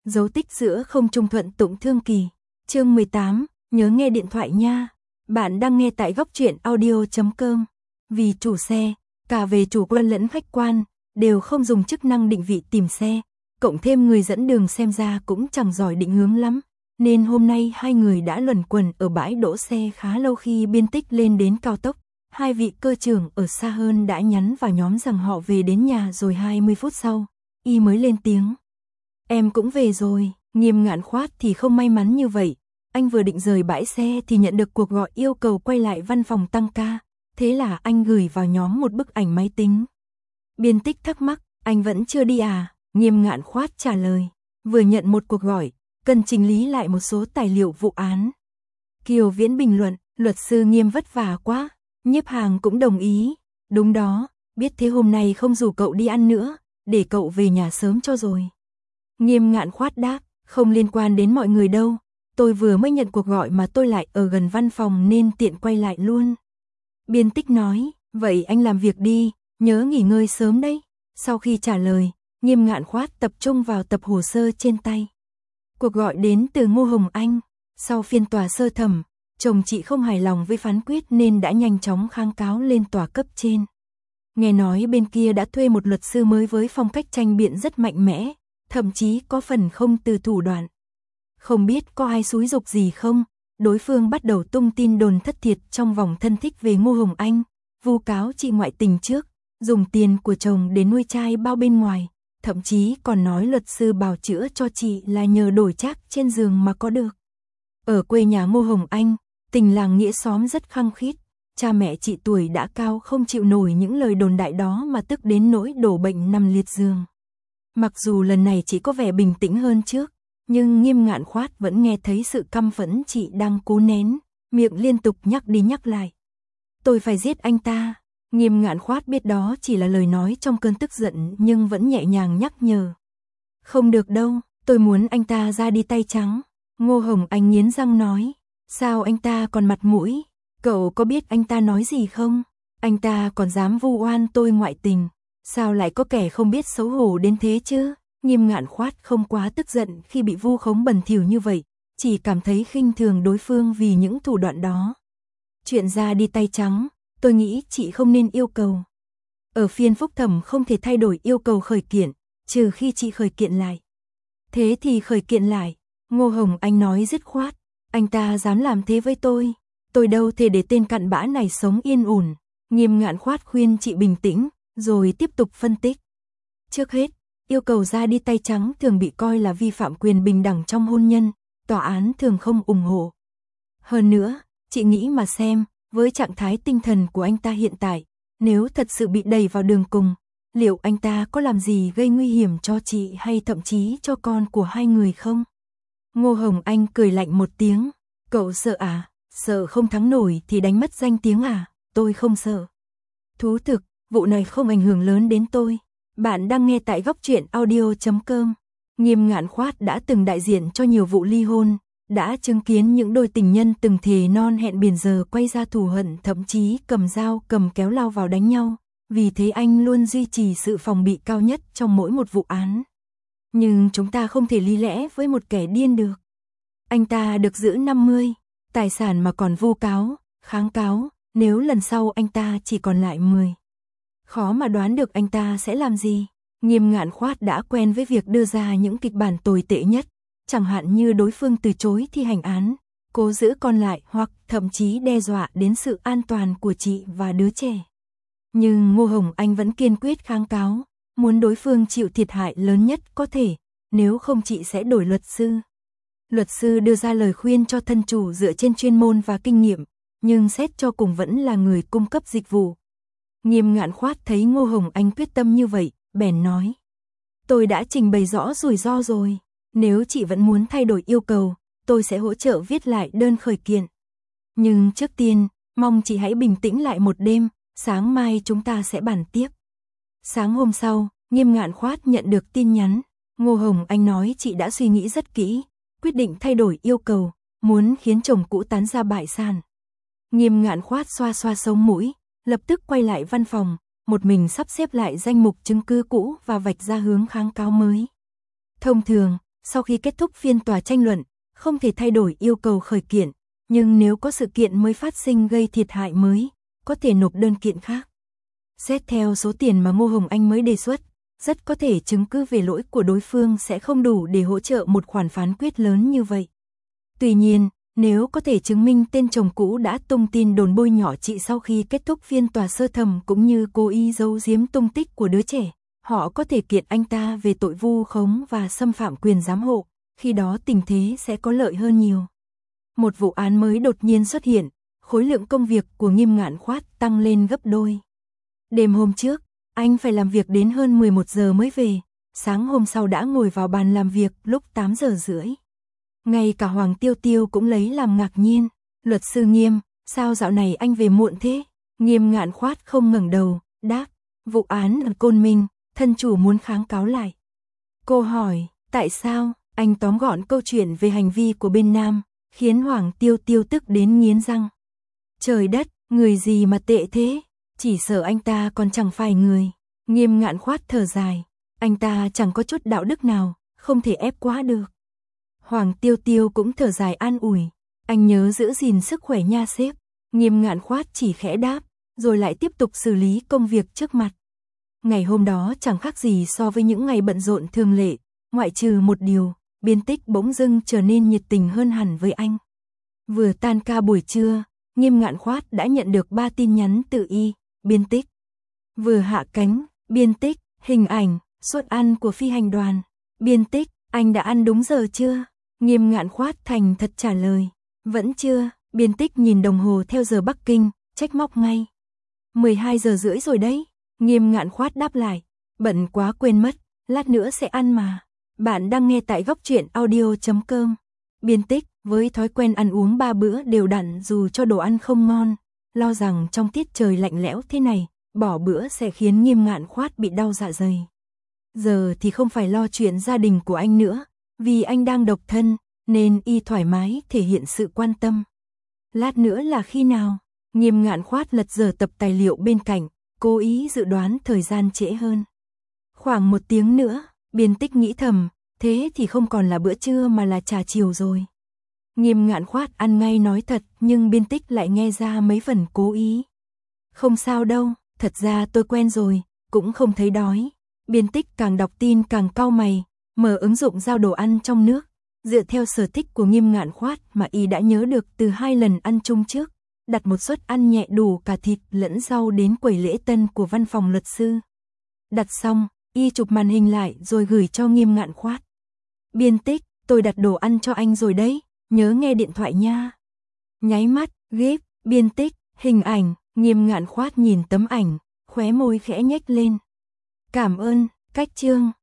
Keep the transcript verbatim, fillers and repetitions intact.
Dấu tích giữa không trung thuận tụng thương kỳ. Chương mười tám, nhớ nghe điện thoại nha. Bạn đang nghe tại góc truyện audio chấm com. Vì chủ xe, cả về chủ quan lẫn khách quan, đều không dùng chức năng định vị tìm xe, cộng thêm người dẫn đường xem ra cũng chẳng giỏi định hướng lắm, nên hôm nay hai người đã luẩn quẩn ở bãi đỗ xe khá lâu. Khi Biên Tích lên đến cao tốc, hai vị cơ trưởng ở xa hơn đã nhắn vào nhóm rằng họ về đến nhà rồi. Hai mươi phút sau, y mới lên tiếng. Em cũng về rồi. Nghiêm Ngạn Khoát thì không may mắn như vậy. Anh vừa định rời bãi xe thì nhận được cuộc gọi yêu cầu quay lại văn phòng tăng ca. Thế là anh gửi vào nhóm một bức ảnh máy tính. Biên Tích thắc mắc, anh vẫn chưa đi à? Nghiêm Ngạn Khoát trả lời, vừa nhận một cuộc gọi, cần chỉnh lý lại một số tài liệu vụ án. Kiều Viễn bình luận, luật sư Nghiêm vất vả quá. Nhiếp Hàng cũng đồng ý, đúng đó, biết thế hôm nay không rủ cậu đi ăn nữa, để cậu về nhà sớm cho rồi. Nghiêm Ngạn Khoát đáp, không liên quan đến mọi người đâu, tôi vừa mới nhận cuộc gọi mà tôi lại ở gần văn phòng nên tiện quay lại luôn. Biên Tích nói, vậy anh làm việc đi, nhớ nghỉ ngơi sớm đấy. Sau khi trả lời, Nghiêm Ngạn Khoát tập trung vào tập hồ sơ trên tay. Cuộc gọi đến từ Ngô Hồng Anh. Sau phiên tòa sơ thẩm, chồng chị không hài lòng với phán quyết nên đã nhanh chóng kháng cáo lên tòa cấp trên. Nghe nói bên kia đã thuê một luật sư mới với phong cách tranh biện rất mạnh mẽ, thậm chí có phần không từ thủ đoạn. Không biết có ai xúi giục gì không, đối phương bắt đầu tung tin đồn thất thiệt trong vòng thân thích về Ngô Hồng Anh, vu cáo chị ngoại tình trước, dùng tiền của chồng để nuôi trai bao bên ngoài, thậm chí còn nói luật sư bào chữa cho chị là nhờ đổi trác trên giường mà có được. Ở quê nhà Ngô Hồng Anh, tình làng nghĩa xóm rất khăng khít, cha mẹ chị tuổi đã cao không chịu nổi những lời đồn đại đó mà tức đến nỗi đổ bệnh nằm liệt giường. Mặc dù lần này chị có vẻ bình tĩnh hơn trước, nhưng Nghiêm Ngạn Khoát vẫn nghe thấy sự căm phẫn chị đang cố nén, miệng liên tục nhắc đi nhắc lại. Tôi phải giết anh ta. Nghiêm Ngạn Khoát biết đó chỉ là lời nói trong cơn tức giận nhưng vẫn nhẹ nhàng nhắc nhở. Không được đâu, tôi muốn anh ta ra đi tay trắng. Ngô Hồng Anh nghiến răng nói, sao anh ta còn mặt mũi? Cậu có biết anh ta nói gì không? Anh ta còn dám vu oan tôi ngoại tình. Sao lại có kẻ không biết xấu hổ đến thế chứ? Nghiêm Ngạn Khoát không quá tức giận khi bị vu khống bẩn thỉu như vậy, chỉ cảm thấy khinh thường đối phương vì những thủ đoạn đó. Chuyện ra đi tay trắng, tôi nghĩ chị không nên yêu cầu. Ở phiên phúc thẩm không thể thay đổi yêu cầu khởi kiện, trừ khi chị khởi kiện lại. Thế thì khởi kiện lại. Ngô Hồng Anh nói dứt khoát, anh ta dám làm thế với tôi, tôi đâu thể để tên cặn bã này sống yên ổn. Nghiêm Ngạn Khoát khuyên chị bình tĩnh, rồi tiếp tục phân tích. Trước hết, yêu cầu ra đi tay trắng thường bị coi là vi phạm quyền bình đẳng trong hôn nhân, tòa án thường không ủng hộ. Hơn nữa, chị nghĩ mà xem, với trạng thái tinh thần của anh ta hiện tại, nếu thật sự bị đẩy vào đường cùng, liệu anh ta có làm gì gây nguy hiểm cho chị hay thậm chí cho con của hai người không? Ngô Hồng Anh cười lạnh một tiếng, cậu sợ à? Sợ không thắng nổi thì đánh mất danh tiếng à? Tôi không sợ. Thú thực, vụ này không ảnh hưởng lớn đến tôi. Bạn đang nghe tại góc truyện audio chấm com. Nghiêm Ngạn Khoát đã từng đại diện cho nhiều vụ ly hôn, đã chứng kiến những đôi tình nhân từng thề non hẹn biển giờ quay ra thù hận, thậm chí cầm dao cầm kéo lao vào đánh nhau. Vì thế anh luôn duy trì sự phòng bị cao nhất trong mỗi một vụ án. Nhưng chúng ta không thể lý lẽ với một kẻ điên được. Anh ta được giữ năm mươi, tài sản mà còn vu cáo, kháng cáo, nếu lần sau anh ta chỉ còn lại mười. Khó mà đoán được anh ta sẽ làm gì. Nghiêm Ngạn Khoát đã quen với việc đưa ra những kịch bản tồi tệ nhất, chẳng hạn như đối phương từ chối thi hành án, cố giữ con lại hoặc thậm chí đe dọa đến sự an toàn của chị và đứa trẻ. Nhưng Ngô Hồng Anh vẫn kiên quyết kháng cáo, muốn đối phương chịu thiệt hại lớn nhất có thể, nếu không chị sẽ đổi luật sư. Luật sư đưa ra lời khuyên cho thân chủ dựa trên chuyên môn và kinh nghiệm, nhưng xét cho cùng vẫn là người cung cấp dịch vụ. Nghiêm Ngạn Khoát thấy Ngô Hồng Anh quyết tâm như vậy, bèn nói. Tôi đã trình bày rõ rủi ro rồi, nếu chị vẫn muốn thay đổi yêu cầu, tôi sẽ hỗ trợ viết lại đơn khởi kiện. Nhưng trước tiên, mong chị hãy bình tĩnh lại một đêm, sáng mai chúng ta sẽ bàn tiếp. Sáng hôm sau, Nghiêm Ngạn Khoát nhận được tin nhắn, Ngô Hồng Anh nói chị đã suy nghĩ rất kỹ, quyết định thay đổi yêu cầu, muốn khiến chồng cũ tán ra bại sản. Nghiêm Ngạn Khoát xoa xoa sống mũi, lập tức quay lại văn phòng, một mình sắp xếp lại danh mục chứng cứ cũ và vạch ra hướng kháng cáo mới. Thông thường, Sau khi kết thúc phiên tòa tranh luận, không thể thay đổi yêu cầu khởi kiện, nhưng nếu có sự kiện mới phát sinh gây thiệt hại mới, có thể nộp đơn kiện khác. Xét theo số tiền mà Ngô Hồng Anh mới đề xuất, rất có thể chứng cứ về lỗi của đối phương sẽ không đủ để hỗ trợ một khoản phán quyết lớn như vậy. Tuy nhiên, nếu có thể chứng minh tên chồng cũ đã tung tin đồn bôi nhọ chị sau khi kết thúc phiên tòa sơ thẩm cũng như cố ý giấu giếm tung tích của đứa trẻ, họ có thể kiện anh ta về tội vu khống và xâm phạm quyền giám hộ, khi đó tình thế sẽ có lợi hơn nhiều. Một vụ án mới đột nhiên xuất hiện, khối lượng công việc của Nghiêm Ngạn Khoát tăng lên gấp đôi. Đêm hôm trước, anh phải làm việc đến hơn mười một giờ mới về, sáng hôm sau đã ngồi vào bàn làm việc lúc tám giờ rưỡi. Ngay cả Hoàng Tiêu Tiêu cũng lấy làm ngạc nhiên, luật sư Nghiêm, sao dạo này anh về muộn thế? Nghiêm Ngạn Khoát không ngẩng đầu, đáp, vụ án ở Côn Minh, thân chủ muốn kháng cáo lại. Cô hỏi, tại sao? Anh tóm gọn câu chuyện về hành vi của bên nam, khiến Hoàng Tiêu Tiêu tức đến nghiến răng. Trời đất, người gì mà tệ thế? Chỉ sợ anh ta còn chẳng phải người. Nghiêm Ngạn Khoát thở dài, anh ta chẳng có chút đạo đức nào, không thể ép quá được. Hoàng Tiêu Tiêu cũng thở dài an ủi, anh nhớ giữ gìn sức khỏe nha sếp. Nghiêm Ngạn Khoát chỉ khẽ đáp, rồi lại tiếp tục xử lý công việc trước mặt. Ngày hôm đó chẳng khác gì so với những ngày bận rộn thường lệ, ngoại trừ một điều, Biên Tích bỗng dưng trở nên nhiệt tình hơn hẳn với anh. Vừa tan ca buổi trưa, Nghiêm Ngạn Khoát đã nhận được ba tin nhắn từ y, Biên Tích. Vừa hạ cánh, Biên Tích, hình ảnh, suất ăn của phi hành đoàn. Biên Tích, anh đã ăn đúng giờ chưa? Nghiêm Ngạn Khoát thành thật trả lời, vẫn chưa. Biên Tích nhìn đồng hồ theo giờ Bắc Kinh, trách móc ngay. mười hai giờ rưỡi rồi đấy. Nghiêm Ngạn Khoát đáp lại, bận quá quên mất, lát nữa sẽ ăn mà. Bạn đang nghe tại góc truyện audio chấm com. Biên Tích, với thói quen ăn uống ba bữa đều đặn dù cho đồ ăn không ngon, lo rằng trong tiết trời lạnh lẽo thế này, bỏ bữa sẽ khiến Nghiêm Ngạn Khoát bị đau dạ dày. Giờ thì không phải lo chuyện gia đình của anh nữa, vì anh đang độc thân, nên y thoải mái thể hiện sự quan tâm. Lát nữa là khi nào? Nghiêm Ngạn Khoát lật dở tập tài liệu bên cạnh, cố ý dự đoán thời gian trễ hơn. Khoảng một tiếng nữa, Biên Tích nghĩ thầm, thế thì không còn là bữa trưa mà là trà chiều rồi. Nghiêm Ngạn Khoát ăn ngay nói thật, nhưng Biên Tích lại nghe ra mấy phần cố ý. Không sao đâu, thật ra tôi quen rồi, cũng không thấy đói. Biên Tích càng đọc tin càng cau mày, mở ứng dụng giao đồ ăn trong nước, dựa theo sở thích của Nghiêm Ngạn Khoát mà y đã nhớ được từ hai lần ăn chung trước, đặt một suất ăn nhẹ đủ cả thịt lẫn rau đến quầy lễ tân của văn phòng luật sư. Đặt xong, y chụp màn hình lại rồi gửi cho Nghiêm Ngạn Khoát. Biên Tích, tôi đặt đồ ăn cho anh rồi đấy, nhớ nghe điện thoại nha. Nháy mắt, ghép, Biên Tích, hình ảnh, Nghiêm Ngạn Khoát nhìn tấm ảnh, khóe môi khẽ nhếch lên. Cảm ơn, cách chương.